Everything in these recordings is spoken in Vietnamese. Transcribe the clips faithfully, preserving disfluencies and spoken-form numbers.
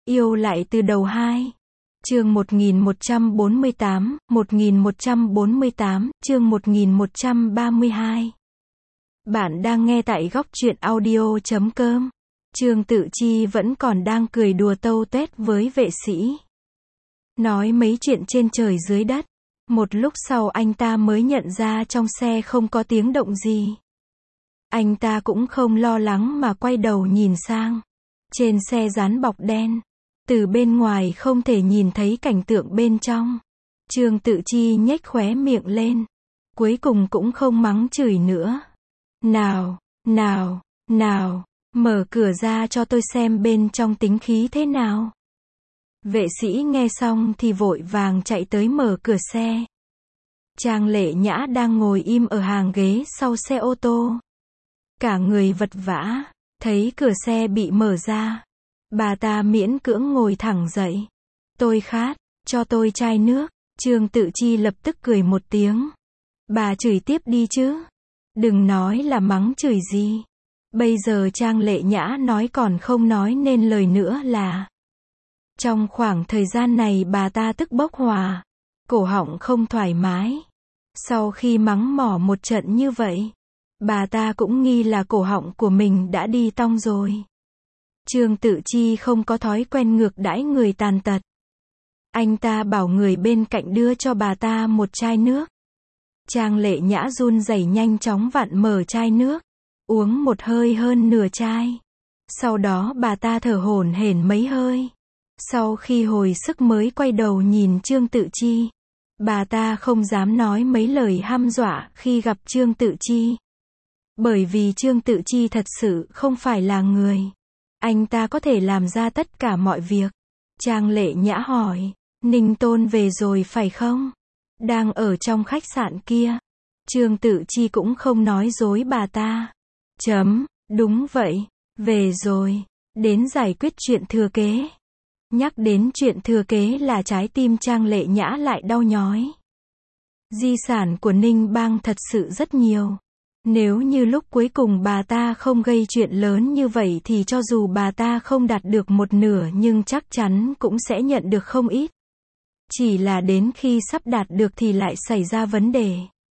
Yêu lại từ đầu hai. Chương một nghìn một trăm bốn mươi tám, một nghìn một trăm bốn mươi tám, chương một nghìn một trăm ba mươi hai. Bạn đang nghe tại góc truyện audio chấm com. Trương Tự Chi vẫn còn đang cười đùa tâu tuét với vệ sĩ. Nói mấy chuyện trên trời dưới đất. Một lúc sau anh ta mới nhận ra trong xe không có tiếng động gì. Anh ta cũng không lo lắng mà quay đầu nhìn sang. Trên xe dán bọc đen. Từ bên ngoài không thể nhìn thấy cảnh tượng bên trong. Trương Tự Chi nhếch khóe miệng lên. Cuối cùng cũng không mắng chửi nữa. Nào, nào, nào, mở cửa ra cho tôi xem bên trong tính khí thế nào. Vệ sĩ nghe xong thì vội vàng chạy tới mở cửa xe. Trang Lệ Nhã đang ngồi im ở hàng ghế sau xe ô tô. Cả người vật vã, thấy cửa xe bị mở ra. Bà ta miễn cưỡng ngồi thẳng dậy. Tôi khát, cho tôi chai nước. Trương Tự Chi lập tức cười một tiếng. Bà chửi tiếp đi chứ. Đừng nói là mắng chửi gì. Bây giờ Trang Lệ Nhã nói còn không nói nên lời nữa là. Trong khoảng thời gian này bà ta tức bốc hỏa. Cổ họng không thoải mái. Sau khi mắng mỏ một trận như vậy, bà ta cũng nghi là cổ họng của mình đã đi tong rồi. Trương Tự Chi không có thói quen ngược đãi người tàn tật. Anh ta bảo người bên cạnh đưa cho bà ta một chai nước. Trang Lệ Nhã run rẩy nhanh chóng vặn mở chai nước, uống một hơi hơn nửa chai. Sau đó bà ta thở hổn hển mấy hơi. Sau khi hồi sức mới quay đầu nhìn Trương Tự Chi. Bà ta không dám nói mấy lời hăm dọa khi gặp Trương Tự Chi. Bởi vì Trương Tự Chi thật sự không phải là người. Anh ta có thể làm ra tất cả mọi việc. Trang Lệ Nhã hỏi, Ninh Tôn về rồi phải không? Đang ở trong khách sạn kia. Trương Tự Chi cũng không nói dối bà ta. Chấm, đúng vậy, về rồi, đến giải quyết chuyện thừa kế. Nhắc đến chuyện thừa kế là trái tim Trang Lệ Nhã lại đau nhói. Di sản của Ninh Bang thật sự rất nhiều. Nếu như lúc cuối cùng bà ta không gây chuyện lớn như vậy thì cho dù bà ta không đạt được một nửa nhưng chắc chắn cũng sẽ nhận được không ít. Chỉ là đến khi sắp đạt được thì lại xảy ra vấn đề.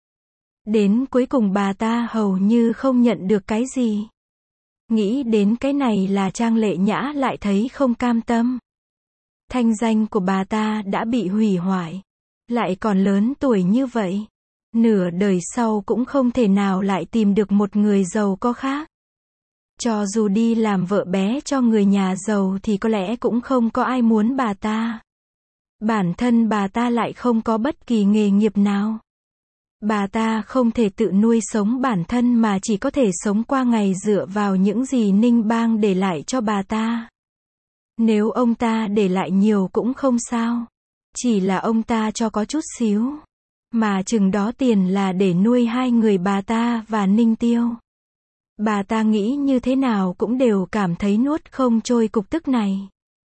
Đến cuối cùng bà ta hầu như không nhận được cái gì. Nghĩ đến cái này là Trang Lệ Nhã lại thấy không cam tâm. Thanh danh của bà ta đã bị hủy hoại. Lại còn lớn tuổi như vậy. Nửa đời sau cũng không thể nào lại tìm được một người giàu có khác. Cho dù đi làm vợ bé cho người nhà giàu thì có lẽ cũng không có ai muốn bà ta. Bản thân bà ta lại không có bất kỳ nghề nghiệp nào. Bà ta không thể tự nuôi sống bản thân mà chỉ có thể sống qua ngày dựa vào những gì Ninh Bang để lại cho bà ta. Nếu ông ta để lại nhiều cũng không sao. Chỉ là ông ta cho có chút xíu. Mà chừng đó tiền là để nuôi hai người bà ta và Ninh Tiêu. Bà ta nghĩ như thế nào cũng đều cảm thấy nuốt không trôi cục tức này.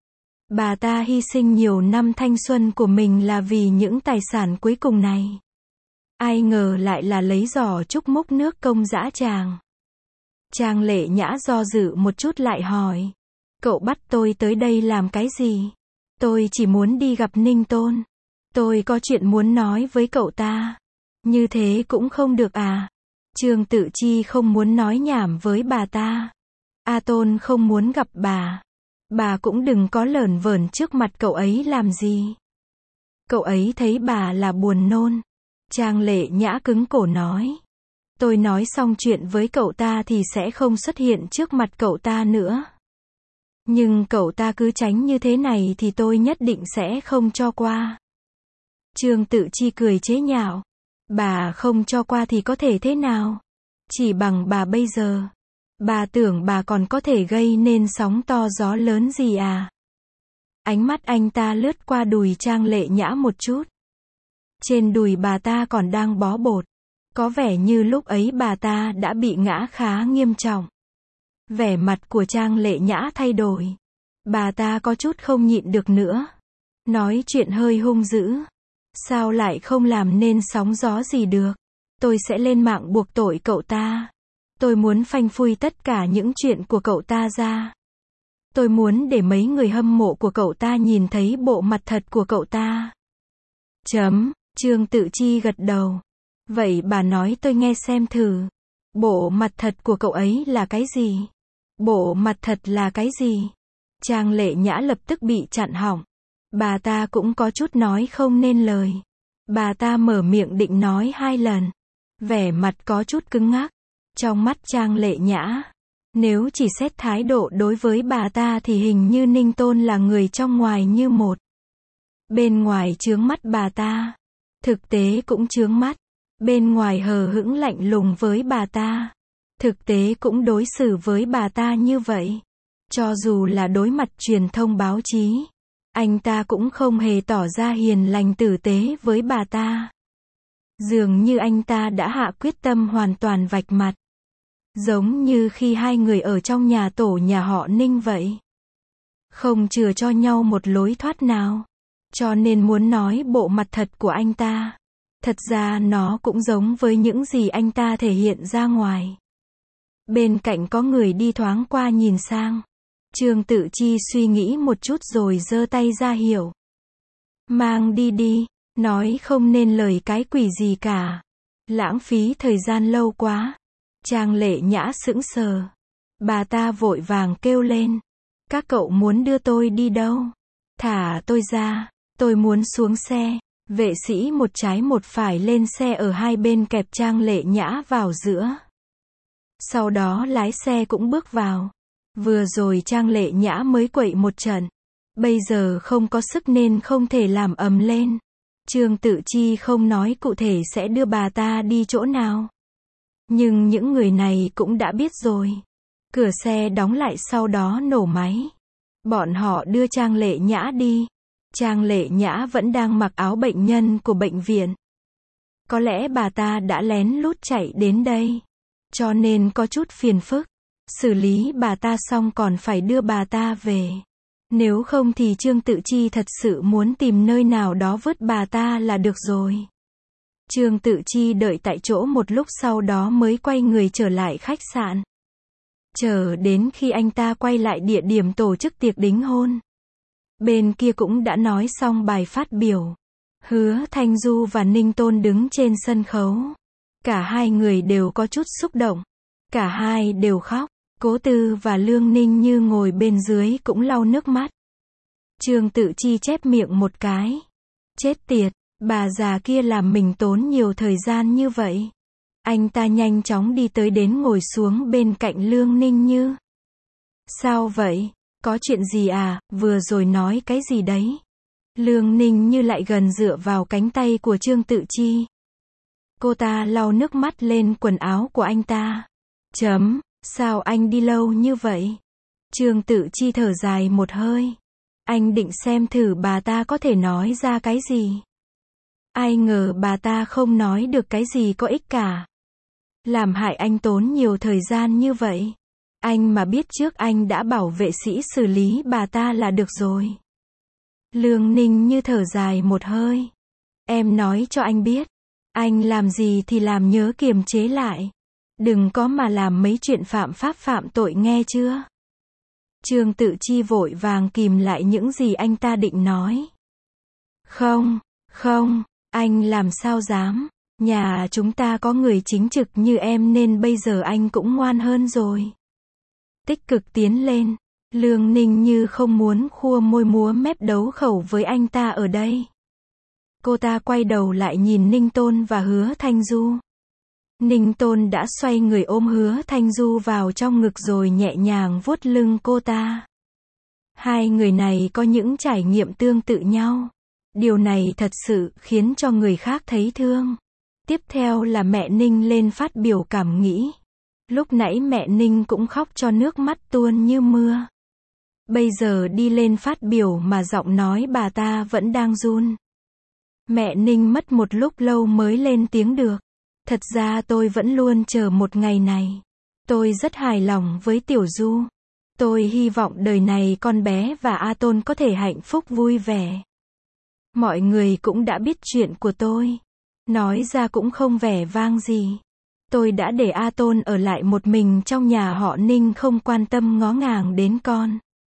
Bà ta hy sinh nhiều năm thanh xuân của mình là vì những tài sản cuối cùng này. Ai ngờ lại là lấy giỏ trúc múc nước công dã tràng. Trang Lệ Nhã do dự một chút lại hỏi. Cậu bắt tôi tới đây làm cái gì? Tôi chỉ muốn đi gặp Ninh Tôn. Tôi có chuyện muốn nói với cậu ta. Như thế cũng không được à? Trương Tự Chi không muốn nói nhảm với bà ta. A Tôn không muốn gặp bà. Bà cũng đừng có lởn vởn trước mặt cậu ấy làm gì. Cậu ấy thấy bà là buồn nôn. Trang Lệ Nhã cứng cổ nói. Tôi nói xong chuyện với cậu ta thì sẽ không xuất hiện trước mặt cậu ta nữa. Nhưng cậu ta cứ tránh như thế này thì tôi nhất định sẽ không cho qua. Trương Tự Chi cười chế nhạo. Bà không cho qua thì có thể thế nào? Chỉ bằng bà bây giờ. Bà tưởng bà còn có thể gây nên sóng to gió lớn gì à? Ánh mắt anh ta lướt qua đùi Trang Lệ Nhã một chút. Trên đùi bà ta còn đang bó bột. Có vẻ như lúc ấy bà ta đã bị ngã khá nghiêm trọng. Vẻ mặt của Trang Lệ Nhã thay đổi. Bà ta có chút không nhịn được nữa. Nói chuyện hơi hung dữ. Sao lại không làm nên sóng gió gì được? Tôi sẽ lên mạng buộc tội cậu ta. Tôi muốn phanh phui tất cả những chuyện của cậu ta ra. Tôi muốn để mấy người hâm mộ của cậu ta nhìn thấy bộ mặt thật của cậu ta. Chấm, Trương Tự Chi gật đầu. Vậy bà nói tôi nghe xem thử. Bộ mặt thật của cậu ấy là cái gì? Bộ mặt thật là cái gì? Trang Lệ Nhã lập tức bị chặn họng. Bà ta cũng có chút nói không nên lời. Bà ta mở miệng định nói hai lần. Vẻ mặt có chút cứng ngắc. Trong mắt Trang Lệ Nhã, nếu chỉ xét thái độ đối với bà ta thì hình như Ninh Tôn là người trong ngoài như một. Bên ngoài chướng mắt bà ta, thực tế cũng chướng mắt. Bên ngoài hờ hững lạnh lùng với bà ta, thực tế cũng đối xử với bà ta như vậy. Cho dù là đối mặt truyền thông báo chí, anh ta cũng không hề tỏ ra hiền lành tử tế với bà ta. Dường như anh ta đã hạ quyết tâm hoàn toàn vạch mặt. Giống như khi hai người ở trong nhà tổ nhà họ Ninh vậy. Không chừa cho nhau một lối thoát nào. Cho nên muốn nói bộ mặt thật của anh ta. Thật ra nó cũng giống với những gì anh ta thể hiện ra ngoài. Bên cạnh có người đi thoáng qua nhìn sang. Trương Tự Chi suy nghĩ một chút rồi giơ tay ra hiệu. Mang đi đi, nói không nên lời cái quỷ gì cả. Lãng phí thời gian lâu quá. Trang Lệ Nhã sững sờ. Bà ta vội vàng kêu lên. Các cậu muốn đưa tôi đi đâu? Thả tôi ra, tôi muốn xuống xe. Vệ sĩ một trái một phải lên xe ở hai bên kẹp Trang Lệ Nhã vào giữa. Sau đó lái xe cũng bước vào. Vừa rồi Trang Lệ Nhã mới quậy một trận. Bây giờ không có sức nên không thể làm ầm lên. Trương Tự Chi không nói cụ thể sẽ đưa bà ta đi chỗ nào. Nhưng những người này cũng đã biết rồi. Cửa xe đóng lại sau đó nổ máy. Bọn họ đưa Trang Lệ Nhã đi. Trang Lệ Nhã vẫn đang mặc áo bệnh nhân của bệnh viện. Có lẽ bà ta đã lén lút chạy đến đây. Cho nên có chút phiền phức. Xử lý bà ta xong còn phải đưa bà ta về. Nếu không thì Trương Tự Chi thật sự muốn tìm nơi nào đó vứt bà ta là được rồi. Trương Tự Chi đợi tại chỗ một lúc sau đó mới quay người trở lại khách sạn. Chờ đến khi anh ta quay lại địa điểm tổ chức tiệc đính hôn. Bên kia cũng đã nói xong bài phát biểu. Hứa Thanh Du và Ninh Tôn đứng trên sân khấu. Cả hai người đều có chút xúc động. Cả hai đều khóc. Cố Tư và Lương Ninh Như ngồi bên dưới cũng lau nước mắt. Trương Tự Chi chép miệng một cái. Chết tiệt, bà già kia làm mình tốn nhiều thời gian như vậy. Anh ta nhanh chóng đi tới đến ngồi xuống bên cạnh Lương Ninh Như. Sao vậy? Có chuyện gì à? Vừa rồi nói cái gì đấy? Lương Ninh Như lại gần dựa vào cánh tay của Trương Tự Chi. Cô ta lau nước mắt lên quần áo của anh ta. Chấm, sao anh đi lâu như vậy? Trương Tự Chi thở dài một hơi. Anh định xem thử bà ta có thể nói ra cái gì. Ai ngờ bà ta không nói được cái gì có ích cả. Làm hại anh tốn nhiều thời gian như vậy. Anh mà biết trước anh đã bảo vệ sĩ xử lý bà ta là được rồi. Lương Ninh Như thở dài một hơi. Em nói cho anh biết. Anh làm gì thì làm nhớ kiềm chế lại. Đừng có mà làm mấy chuyện phạm pháp phạm tội nghe chưa? Trương Tự Chi vội vàng kìm lại những gì anh ta định nói. Không, không, anh làm sao dám. Nhà chúng ta có người chính trực như em nên bây giờ anh cũng ngoan hơn rồi. Tích cực tiến lên. Lương Ninh Như không muốn khua môi múa mép đấu khẩu với anh ta ở đây. Cô ta quay đầu lại nhìn Ninh Tôn và Hứa Thanh Du. Ninh Tôn đã xoay người ôm Hứa Thanh Du vào trong ngực rồi nhẹ nhàng vuốt lưng cô ta. Hai người này có những trải nghiệm tương tự nhau. Điều này thật sự khiến cho người khác thấy thương. Tiếp theo là mẹ Ninh lên phát biểu cảm nghĩ. Lúc nãy mẹ Ninh cũng khóc cho nước mắt tuôn như mưa. Bây giờ đi lên phát biểu mà giọng nói bà ta vẫn đang run. Mẹ Ninh mất một lúc lâu mới lên tiếng được. Thật ra tôi vẫn luôn chờ một ngày này. Tôi rất hài lòng với Tiểu Du. Tôi hy vọng đời này con bé và A Tôn có thể hạnh phúc vui vẻ. Mọi người cũng đã biết chuyện của tôi. Nói ra cũng không vẻ vang gì. Tôi đã để A Tôn ở lại một mình trong nhà họ Ninh không quan tâm ngó ngàng đến con.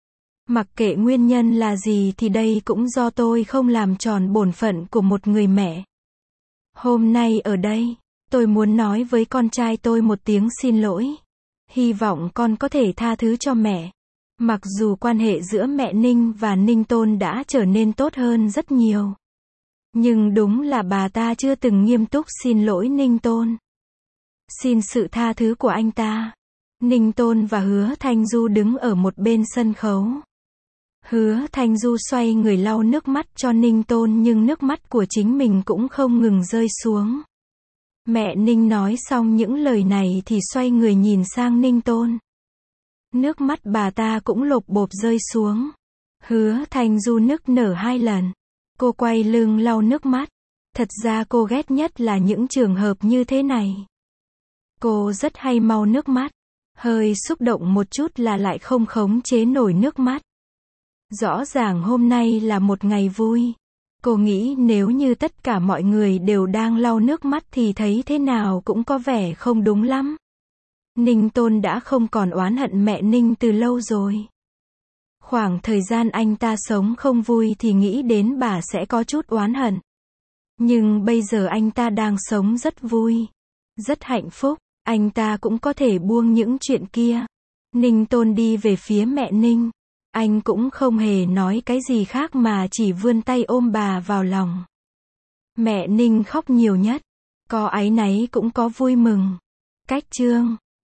Mặc kệ nguyên nhân là gì thì đây cũng do tôi không làm tròn bổn phận của một người mẹ. Hôm nay ở đây, tôi muốn nói với con trai tôi một tiếng xin lỗi. Hy vọng con có thể tha thứ cho mẹ. Mặc dù quan hệ giữa mẹ Ninh và Ninh Tôn đã trở nên tốt hơn rất nhiều. Nhưng đúng là bà ta chưa từng nghiêm túc xin lỗi Ninh Tôn. Xin sự tha thứ của anh ta. Ninh Tôn và Hứa Thanh Du đứng ở một bên sân khấu. Hứa Thanh Du xoay người lau nước mắt cho Ninh Tôn nhưng nước mắt của chính mình cũng không ngừng rơi xuống. Mẹ Ninh nói xong những lời này thì xoay người nhìn sang Ninh Tôn. Nước mắt bà ta cũng lộp bộp rơi xuống. Hứa Thanh Du nức nở hai lần. Cô quay lưng lau nước mắt. Thật ra cô ghét nhất là những trường hợp như thế này. Cô rất hay mau nước mắt. Hơi xúc động một chút là lại không khống chế nổi nước mắt. Rõ ràng hôm nay là một ngày vui. Cô nghĩ nếu như tất cả mọi người đều đang lau nước mắt thì thấy thế nào cũng có vẻ không đúng lắm. Ninh Tôn đã không còn oán hận mẹ Ninh từ lâu rồi. Khoảng thời gian anh ta sống không vui thì nghĩ đến bà sẽ có chút oán hận. Nhưng bây giờ anh ta đang sống rất vui, rất hạnh phúc, anh ta cũng có thể buông những chuyện kia. Ninh Tôn đi về phía mẹ Ninh. Anh cũng không hề nói cái gì khác mà chỉ vươn tay ôm bà vào lòng. Mẹ Ninh khóc nhiều nhất. Có áy náy cũng có vui mừng. Cách chương